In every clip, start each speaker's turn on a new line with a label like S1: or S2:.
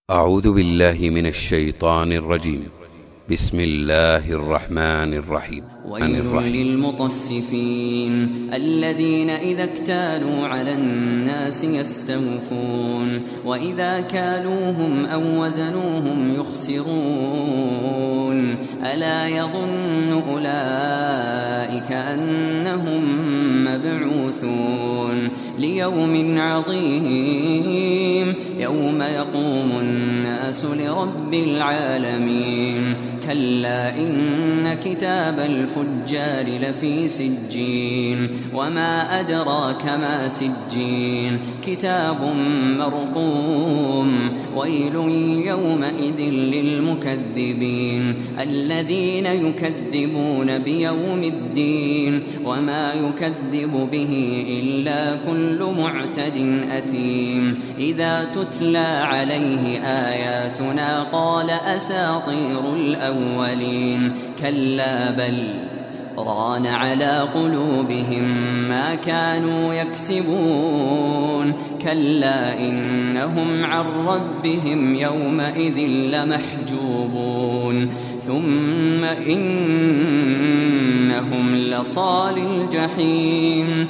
S1: أعوذ بالله من الشيطان الرجيم. بسم الله الرحمن الرحيم.
S2: ويل للمطففين الذين إذا اكتالوا على الناس يستوفون وإذا كالوهم أو وزنوهم يخسرون ألا يظن أولئك أنهم مبعوثون ليوم عظيم يوم يقوم الناس لرب العالمين كلا إن كتاب الفجار لفي سجين وما أدراك ما سجين كتاب مرقوم ويل يومئذ للمكذبين الذين يكذبون بيوم الدين وما يكذب به إلا كل معتد أثيم إذا تتلى عليه آياتنا قال أساطير الأولين كلا بل ران على قلوبهم ما كانوا يكسبون كلا إنهم عن ربهم يومئذ لمحجوبون ثم إنهم لصال الجحيم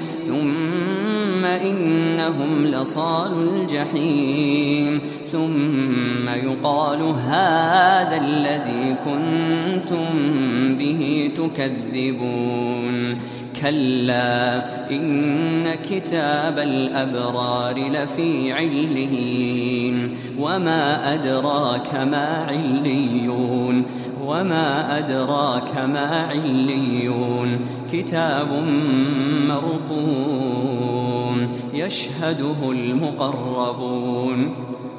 S2: ثم يقال هذا الذي كنتم به تكذبون كلا إن كتاب الأبرار لفي عليين وما أدراك ما عليون كتاب مرقوم يشهده المقربون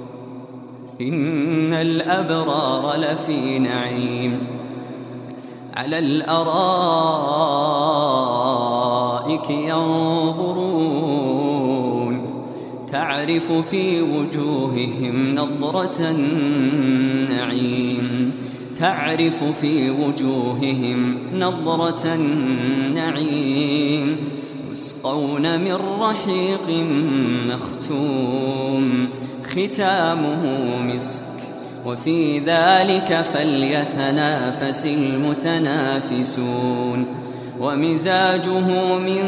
S2: إن الأبرار لفي نعيم على الأرائك ينظرون تعرف في وجوههم نضرة النعيم يسقون من رحيق مختوم ختامه مسك وفي ذلك فليتنافس المتنافسون ومزاجه من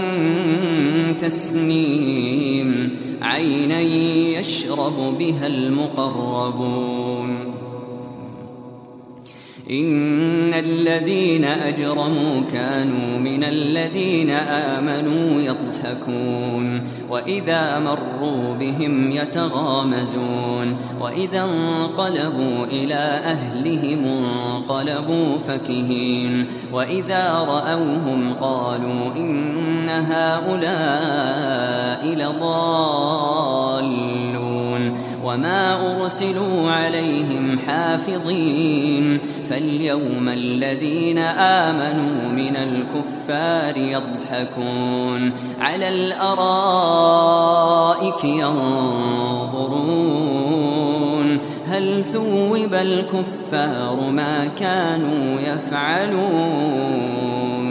S2: تسنيم عينا يشرب بها المقربون إن الذين أجرموا كانوا من الذين آمنوا يضحكون وإذا مروا بهم يتغامزون وإذا انقلبوا إلى أهلهم انقلبوا فكهين وإذا رأوهم قالوا إن هؤلاء لضالون وما أرسلوا عليهم حافظين فاليوم الذين آمنوا من الكفار يضحكون على الأرائك ينظرون هل ثوب الكفار ما كانوا يفعلون